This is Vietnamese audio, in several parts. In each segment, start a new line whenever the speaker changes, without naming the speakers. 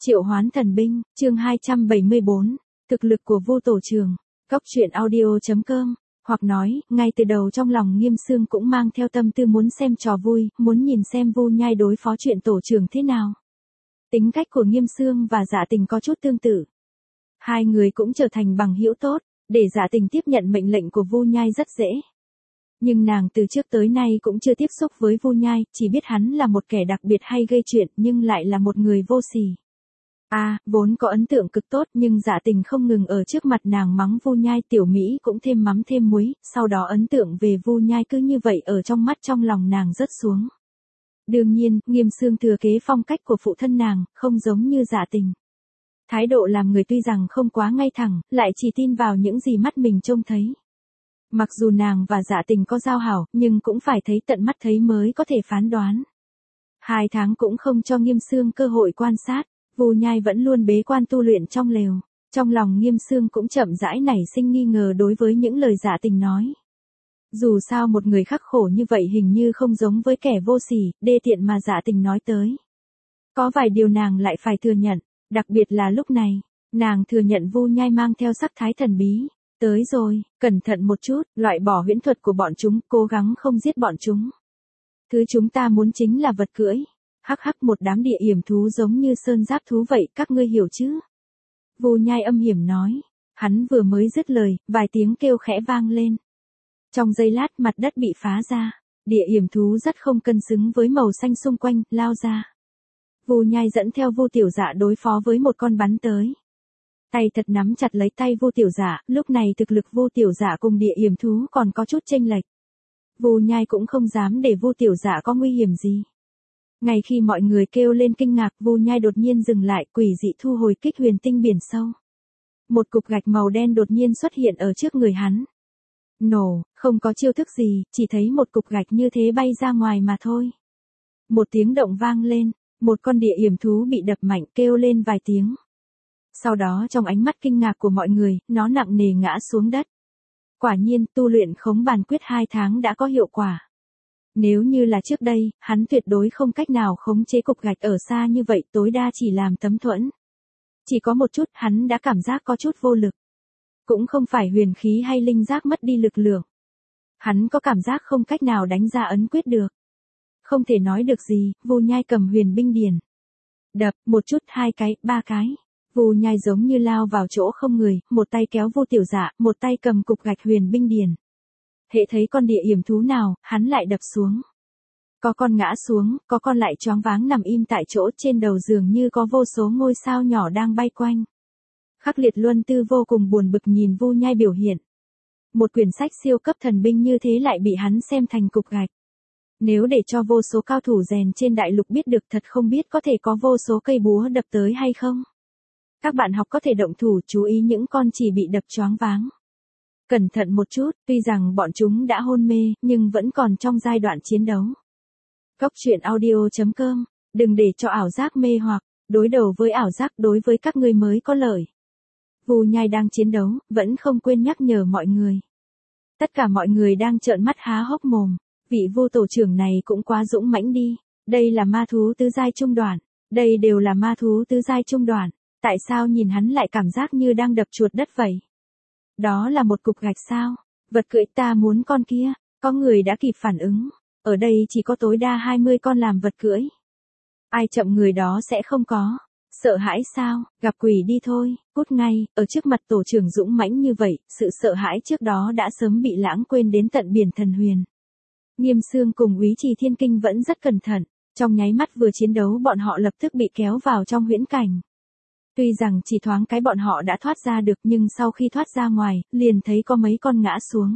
Triệu hoán thần binh, chương 274, thực lực của Vu tổ trưởng, Cốc truyện audio.com, hoặc nói, ngay từ đầu trong lòng Nghiêm Xương cũng mang theo tâm tư muốn xem trò vui, muốn nhìn xem Vu Nhai đối phó chuyện tổ trưởng thế nào. Tính cách của Nghiêm Xương và Dạ Tình có chút tương tự. Hai người cũng trở thành bằng hữu tốt, để Dạ Tình tiếp nhận mệnh lệnh của Vu Nhai rất dễ. Nhưng nàng từ trước tới nay cũng chưa tiếp xúc với Vu Nhai, chỉ biết hắn là một kẻ đặc biệt hay gây chuyện nhưng lại là một người vô sỉ. Vốn có ấn tượng cực tốt nhưng Dạ Tình không ngừng ở trước mặt nàng mắng Vu Nhai, tiểu Mỹ cũng thêm mắm thêm muối, sau đó ấn tượng về Vu Nhai cứ như vậy ở trong mắt trong lòng nàng rớt xuống. Đương nhiên, Nghiêm Xương thừa kế phong cách của phụ thân nàng, không giống như Dạ Tình. Thái độ làm người tuy rằng không quá ngay thẳng, lại chỉ tin vào những gì mắt mình trông thấy. Mặc dù nàng và Dạ Tình có giao hảo, nhưng cũng phải thấy tận mắt thấy mới có thể phán đoán. 2 tháng cũng không cho Nghiêm Xương cơ hội quan sát, Vu Nhai vẫn luôn bế quan tu luyện trong lều. Trong lòng Nghiêm Xương cũng chậm rãi nảy sinh nghi ngờ đối với những lời Dạ Tình nói. Dù sao một người khắc khổ như vậy hình như không giống với kẻ vô sỉ, đê tiện mà Dạ Tình nói tới. Có vài điều nàng lại phải thừa nhận, đặc biệt là lúc này, nàng thừa nhận Vu Nhai mang theo sắc thái thần bí. Tới rồi, cẩn thận một chút, loại bỏ huyễn thuật của bọn chúng, cố gắng không giết bọn chúng. Thứ chúng ta muốn chính là vật cưỡi. Hắc một đám địa yểm thú giống như sơn giáp thú vậy, các ngươi hiểu chứ? Vu Nhai âm hiểm nói. Hắn vừa mới dứt lời, vài tiếng kêu khẽ vang lên. Trong giây lát mặt đất bị phá ra, địa yểm thú rất không cân xứng với màu xanh xung quanh, lao ra. Vu Nhai dẫn theo Vu Tiểu Dạ đối phó với một con bắn tới. Tay thật nắm chặt lấy tay Vu Tiểu Dạ, lúc này thực lực Vu Tiểu Dạ cùng địa yểm thú còn có chút chênh lệch. Vu Nhai cũng không dám để Vu Tiểu Dạ có nguy hiểm gì. Ngay khi mọi người kêu lên kinh ngạc, Vu Nhai đột nhiên dừng lại, quỷ dị thu hồi kích huyền tinh biển sâu. Một cục gạch màu đen đột nhiên xuất hiện ở trước người hắn. Nổ, không có chiêu thức gì, chỉ thấy một cục gạch như thế bay ra ngoài mà thôi. Một tiếng động vang lên, một con địa yểm thú bị đập mạnh kêu lên vài tiếng. Sau đó trong ánh mắt kinh ngạc của mọi người, nó nặng nề ngã xuống đất. Quả nhiên, tu luyện khống bàn quyết 2 tháng đã có hiệu quả. Nếu như là trước đây, hắn tuyệt đối không cách nào khống chế cục gạch ở xa như vậy, tối đa chỉ làm tấm thuẫn. Chỉ có một chút, hắn đã cảm giác có chút vô lực. Cũng không phải huyền khí hay linh giác mất đi lực lượng. Hắn có cảm giác không cách nào đánh ra ấn quyết được. Không thể nói được gì, Vu Nhai cầm huyền binh điển. Đập, một chút, 2 cái, 3 cái. Vu Nhai giống như lao vào chỗ không người, một tay kéo Vu Tiểu Dạ, một tay cầm cục gạch huyền binh điển. Hệ thấy con địa yểm thú nào, hắn lại đập xuống. Có con ngã xuống, có con lại choáng váng nằm im tại chỗ, trên đầu giường như có vô số ngôi sao nhỏ đang bay quanh. Khắc Liệt Luân Tư vô cùng buồn bực nhìn Vu Nhai biểu hiện. Một quyển sách siêu cấp thần binh như thế lại bị hắn xem thành cục gạch. Nếu để cho vô số cao thủ rèn trên đại lục biết được, thật không biết có thể có vô số cây búa đập tới hay không. Các bạn học có thể động thủ, chú ý những con chỉ bị đập choáng váng. Cẩn thận một chút, tuy rằng bọn chúng đã hôn mê, nhưng vẫn còn trong giai đoạn chiến đấu. Cốc truyện audio.com, đừng để cho ảo giác mê hoặc, đối đầu với ảo giác, đối với các ngươi mới có lợi. Vu Nhai đang chiến đấu, vẫn không quên nhắc nhở mọi người. Tất cả mọi người đang trợn mắt há hốc mồm, vị Vu tổ trưởng này cũng quá dũng mãnh đi, đây là ma thú tứ giai trung đoạn, đây đều là ma thú tứ giai trung đoạn, tại sao nhìn hắn lại cảm giác như đang đập chuột đất vậy? Đó là một cục gạch sao? Vật cưỡi, ta muốn con kia. Có người đã kịp phản ứng. Ở đây chỉ có tối đa 20 con làm vật cưỡi. Ai chậm người đó sẽ không có. Sợ hãi sao? Gặp quỷ đi thôi, cút ngay. Ở trước mặt tổ trưởng dũng mãnh như vậy, sự sợ hãi trước đó đã sớm bị lãng quên đến tận biển thần huyền. Nghiêm Xương cùng Úy Trì Thiên Kinh vẫn rất cẩn thận. Trong nháy mắt vừa chiến đấu bọn họ lập tức bị kéo vào trong huyễn cảnh. Tuy rằng chỉ thoáng cái bọn họ đã thoát ra được, nhưng sau khi thoát ra ngoài, liền thấy có mấy con ngã xuống.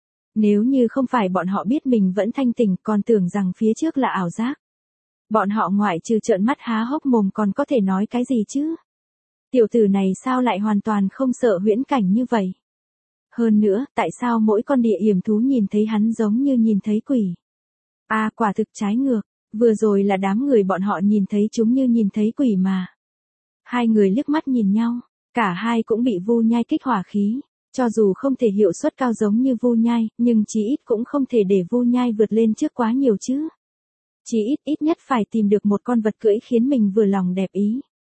Nếu như không phải bọn họ biết mình vẫn thanh tỉnh, còn tưởng rằng phía trước là ảo giác. Bọn họ ngoại trừ trợn mắt há hốc mồm còn có thể nói cái gì chứ? Tiểu tử này sao lại hoàn toàn không sợ huyễn cảnh như vậy? Hơn nữa, tại sao mỗi con địa yểm thú nhìn thấy hắn giống như nhìn thấy quỷ? Quả thực trái ngược, vừa rồi là đám người bọn họ nhìn thấy chúng như nhìn thấy quỷ mà. Hai người liếc mắt nhìn nhau, cả hai cũng bị Vu Nhai kích hỏa khí, cho dù không thể hiệu suất cao giống như Vu Nhai, nhưng chí ít cũng không thể để Vu Nhai vượt lên trước quá nhiều chứ. Chí ít nhất phải tìm được một con vật cưỡi khiến mình vừa lòng đẹp ý.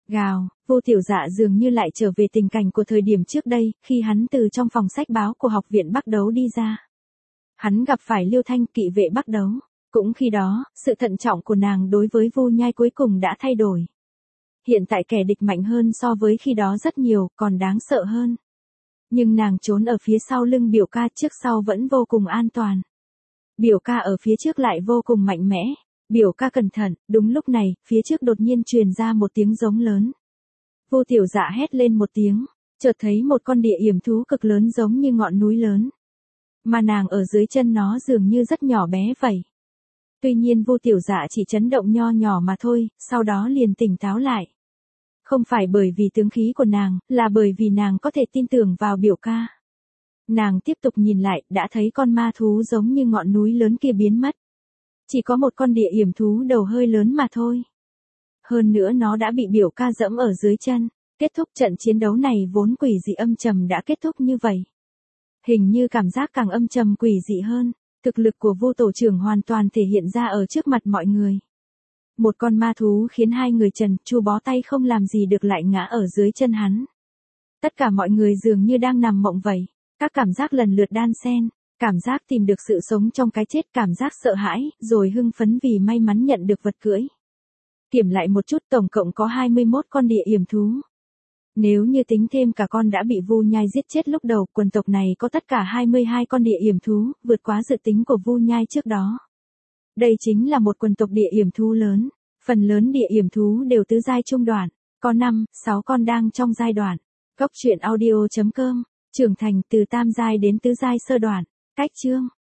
Gào, Vô Tiểu Dạ dường như lại trở về tình cảnh của thời điểm trước đây, khi hắn từ trong phòng sách báo của học viện Bắc Đấu đi ra. Hắn gặp phải Liêu Thanh, kỵ vệ Bắc Đấu. Cũng khi đó, sự thận trọng của nàng đối với Vu Nhai cuối cùng đã thay đổi. Hiện tại kẻ địch mạnh hơn so với khi đó rất nhiều, còn đáng sợ hơn. Nhưng nàng trốn ở phía sau lưng biểu ca, trước sau vẫn vô cùng an toàn. Biểu ca ở phía trước lại vô cùng mạnh mẽ. Biểu ca cẩn thận, đúng lúc này, phía trước đột nhiên truyền ra một tiếng giống lớn. Vô Tiểu Dạ hét lên một tiếng, chợt thấy một con địa yểm thú cực lớn giống như ngọn núi lớn. Mà nàng ở dưới chân nó dường như rất nhỏ bé vậy. Tuy nhiên Vô Tiểu Dạ chỉ chấn động nho nhỏ mà thôi, sau đó liền tỉnh táo lại. Không phải bởi vì tướng khí của nàng, là bởi vì nàng có thể tin tưởng vào biểu ca. Nàng tiếp tục nhìn lại, đã thấy con ma thú giống như ngọn núi lớn kia biến mất. Chỉ có một con địa yểm thú đầu hơi lớn mà thôi. Hơn nữa nó đã bị biểu ca dẫm ở dưới chân. Kết thúc trận chiến đấu này vốn quỷ dị âm trầm đã kết thúc như vậy. Hình như cảm giác càng âm trầm quỷ dị hơn. Thực lực của Vô tổ trưởng hoàn toàn thể hiện ra ở trước mặt mọi người. Một con ma thú khiến hai người Trần Chu bó tay không làm gì được lại ngã ở dưới chân hắn. Tất cả mọi người dường như đang nằm mộng vậy. Các cảm giác lần lượt đan xen. Cảm giác tìm được sự sống trong cái chết, cảm giác sợ hãi, rồi hưng phấn vì may mắn nhận được vật cưỡi. Kiểm lại một chút, tổng cộng có 21 con địa yểm thú. Nếu như tính thêm cả con đã bị Vu Nhai giết chết lúc đầu, quần tộc này có tất cả 22 con địa yểm thú, vượt quá dự tính của Vu Nhai trước đó. Đây chính là một quần tộc địa yểm thú lớn. Phần lớn địa yểm thú đều tứ giai trung đoạn, có 5, 6 con đang trong giai đoạn. Góc truyện audio.com, trưởng thành từ tam giai đến tứ giai sơ đoạn. Cách chương